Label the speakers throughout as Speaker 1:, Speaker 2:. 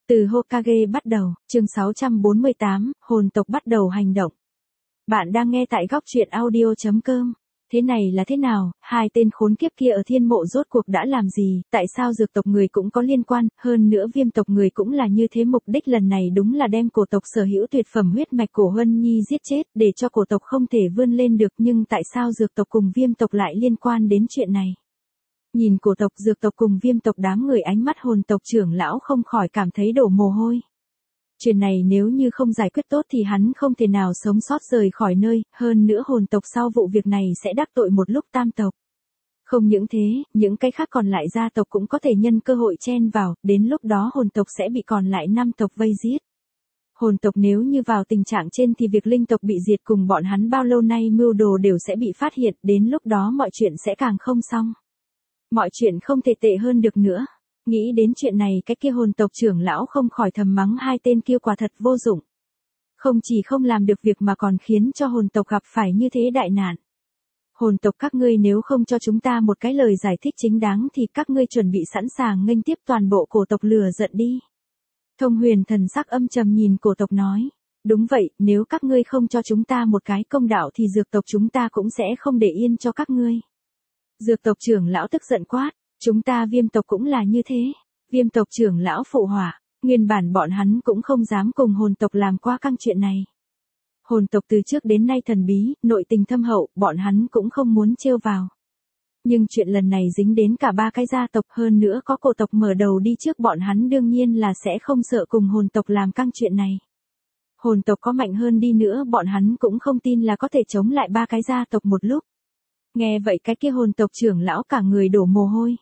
Speaker 1: Từ Hokage bắt đầu, chương 648, hồn tộc bắt đầu hành động. Bạn đang nghe tại góc truyện audio.com. Thế này là thế nào, hai tên khốn kiếp kia ở thiên mộ rốt cuộc đã làm gì, tại sao dược tộc người cũng có liên quan, hơn nữa viêm tộc người cũng là như thế. Mục đích lần này đúng là đem cổ tộc sở hữu tuyệt phẩm huyết mạch của Huân Nhi giết chết, để cho cổ tộc không thể vươn lên được. Nhưng tại sao dược tộc cùng viêm tộc lại liên quan đến chuyện này? Nhìn cổ tộc, dược tộc cùng viêm tộc, đám người ánh mắt hồn tộc trưởng lão không khỏi cảm thấy đổ mồ hôi. Chuyện này nếu như không giải quyết tốt thì hắn không thể nào sống sót rời khỏi nơi, hơn nữa hồn tộc sau vụ việc này sẽ đắc tội một lúc tam tộc. Không những thế, những cái khác còn lại gia tộc cũng có thể nhân cơ hội chen vào, đến lúc đó hồn tộc sẽ bị còn lại 5 tộc vây giết. Hồn tộc nếu như vào tình trạng trên thì việc linh tộc bị diệt cùng bọn hắn bao lâu nay mưu đồ đều sẽ bị phát hiện, đến lúc đó mọi chuyện sẽ càng không xong. Mọi chuyện không thể tệ hơn được nữa. Nghĩ đến chuyện này, cái kia hồn tộc trưởng lão không khỏi thầm mắng hai tên kia quả thật vô dụng. Không chỉ không làm được việc mà còn khiến cho hồn tộc gặp phải như thế đại nạn. Hồn tộc các ngươi nếu không cho chúng ta một cái lời giải thích chính đáng thì các ngươi chuẩn bị sẵn sàng nghênh tiếp toàn bộ cổ tộc lừa giận đi. Thông Huyền thần sắc âm trầm nhìn cổ tộc nói. Đúng vậy, nếu các ngươi không cho chúng ta một cái công đạo thì dược tộc chúng ta cũng sẽ không để yên cho các ngươi. Dược tộc trưởng lão tức giận quát. Chúng ta viêm tộc cũng là như thế. Viêm tộc trưởng lão phụ họa, nguyên bản bọn hắn cũng không dám cùng hồn tộc làm qua căng chuyện này. Hồn tộc từ trước đến nay thần bí, nội tình thâm hậu, bọn hắn cũng không muốn trêu vào. Nhưng chuyện lần này dính đến cả ba cái gia tộc, hơn nữa có cổ tộc mở đầu đi trước, bọn hắn đương nhiên là sẽ không sợ cùng hồn tộc làm căng chuyện này. Hồn tộc có mạnh hơn đi nữa, bọn hắn cũng không tin là có thể chống lại ba cái gia tộc một lúc. Nghe vậy cái kia hồn tộc trưởng lão cả người đổ mồ hôi.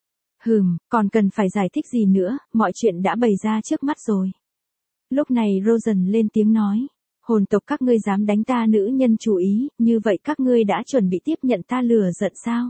Speaker 1: Còn cần phải giải thích gì nữa, mọi chuyện đã bày ra trước mắt rồi. Lúc này Rosen lên tiếng nói, hồn tộc các ngươi dám đánh ta nữ nhân chủ ý, như vậy các ngươi đã chuẩn bị tiếp nhận ta lừa giận sao?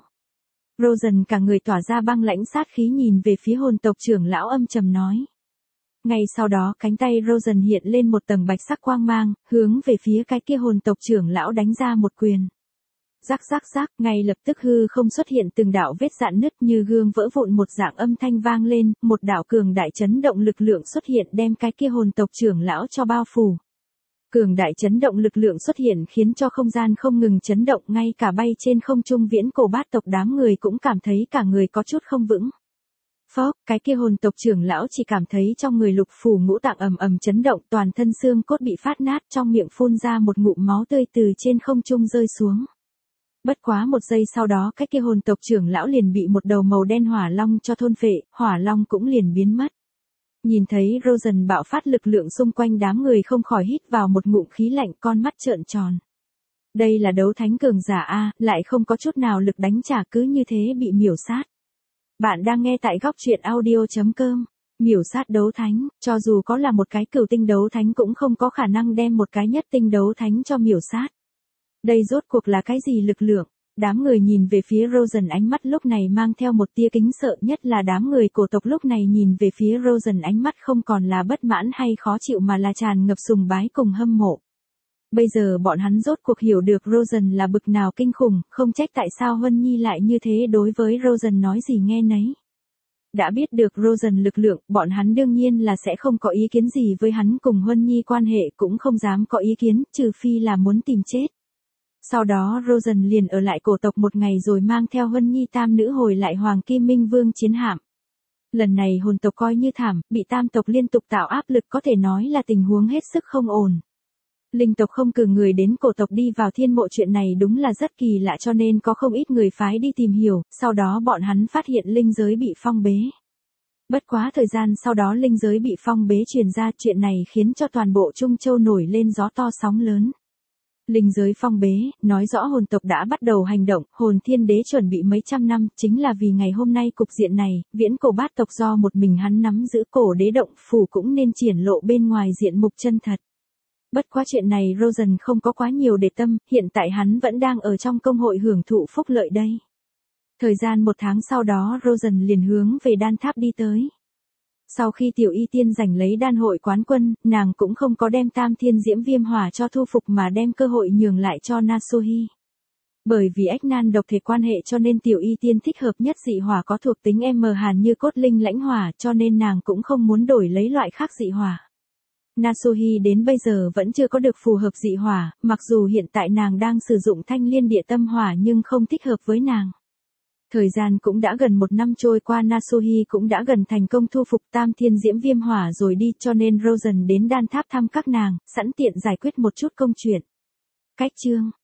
Speaker 1: Rosen cả người tỏa ra băng lãnh sát khí nhìn về phía hồn tộc trưởng lão âm trầm nói. Ngay sau đó cánh tay Rosen hiện lên một tầng bạch sắc quang mang, hướng về phía cái kia hồn tộc trưởng lão đánh ra một quyền. Rắc rắc rắc, ngay lập tức hư không xuất hiện từng đạo vết rạn nứt như gương vỡ vụn, một dạng âm thanh vang lên, một đạo cường đại chấn động lực lượng xuất hiện đem cái kia hồn tộc trưởng lão cho bao phủ. Cường đại chấn động lực lượng xuất hiện khiến cho không gian không ngừng chấn động, ngay cả bay trên không trung viễn cổ bát tộc đám người cũng cảm thấy cả người có chút không vững. Phốc, cái kia hồn tộc trưởng lão chỉ cảm thấy trong người lục phủ ngũ tạng ầm ầm chấn động, toàn thân xương cốt bị phát nát, trong miệng phun ra một ngụm máu tươi từ trên không trung rơi xuống. Bất quá một giây sau đó cái kia hồn tộc trưởng lão liền bị một đầu màu đen hỏa long cho thôn phệ, hỏa long cũng liền biến mất. Nhìn thấy Rosen bạo phát lực lượng xung quanh, đám người không khỏi hít vào một ngụm khí lạnh, con mắt trợn tròn. Đây là đấu thánh cường giả a, lại không có chút nào lực đánh trả, cứ như thế bị miểu sát. Bạn đang nghe tại góc truyện audio.com. Miểu sát đấu thánh, cho dù có là một cái cửu tinh đấu thánh cũng không có khả năng đem một cái nhất tinh đấu thánh cho miểu sát. Đây rốt cuộc là cái gì lực lượng? Đám người nhìn về phía Rosen, ánh mắt lúc này mang theo một tia kính sợ, nhất là đám người cổ tộc lúc này nhìn về phía Rosen, ánh mắt không còn là bất mãn hay khó chịu mà là tràn ngập sùng bái cùng hâm mộ. Bây giờ bọn hắn rốt cuộc hiểu được Rosen là bực nào kinh khủng, không trách tại sao Huân Nhi lại như thế đối với Rosen nói gì nghe nấy. Đã biết được Rosen lực lượng, bọn hắn đương nhiên là sẽ không có ý kiến gì với hắn, cùng Huân Nhi quan hệ cũng không dám có ý kiến, trừ phi là muốn tìm chết. Sau đó Rosen liền ở lại cổ tộc một ngày rồi mang theo Huân Nhi tam nữ hồi lại Hoàng Kim Minh Vương chiến hạm. Lần này hồn tộc coi như thảm, bị tam tộc liên tục tạo áp lực, có thể nói là tình huống hết sức không ổn. Linh tộc không cử người đến cổ tộc đi vào thiên mộ, chuyện này đúng là rất kỳ lạ, cho nên có không ít người phái đi tìm hiểu, sau đó bọn hắn phát hiện linh giới bị phong bế. Bất quá thời gian sau đó linh giới bị phong bế truyền ra, chuyện này khiến cho toàn bộ Trung Châu nổi lên gió to sóng lớn. Linh giới phong bế, nói rõ hồn tộc đã bắt đầu hành động, hồn thiên đế chuẩn bị mấy trăm năm, chính là vì ngày hôm nay cục diện này, viễn cổ bát tộc do một mình hắn nắm giữ, cổ đế động phủ cũng nên triển lộ bên ngoài diện mục chân thật. Bất quá chuyện này Rosen không có quá nhiều để tâm, hiện tại hắn vẫn đang ở trong công hội hưởng thụ phúc lợi đây. Thời gian 1 tháng sau đó Rosen liền hướng về đan tháp đi tới. Sau khi tiểu y tiên giành lấy đan hội quán quân, nàng cũng không có đem tam thiên diễm viêm hỏa cho thu phục mà đem cơ hội nhường lại cho Nasuhi. Bởi vì ách nan độc thể quan hệ cho nên tiểu y tiên thích hợp nhất dị hỏa có thuộc tính M hàn như cốt linh lãnh hỏa, cho nên nàng cũng không muốn đổi lấy loại khác dị hỏa. Nasuhi đến bây giờ vẫn chưa có được phù hợp dị hỏa, mặc dù hiện tại nàng đang sử dụng thanh liên địa tâm hỏa nhưng không thích hợp với nàng. Thời gian cũng đã gần 1 năm trôi qua, Nasuhi cũng đã gần thành công thu phục tam thiên diễm viêm hỏa rồi đi, cho nên Rosen đến đan tháp thăm các nàng, sẵn tiện giải quyết một chút công chuyện. Cách chương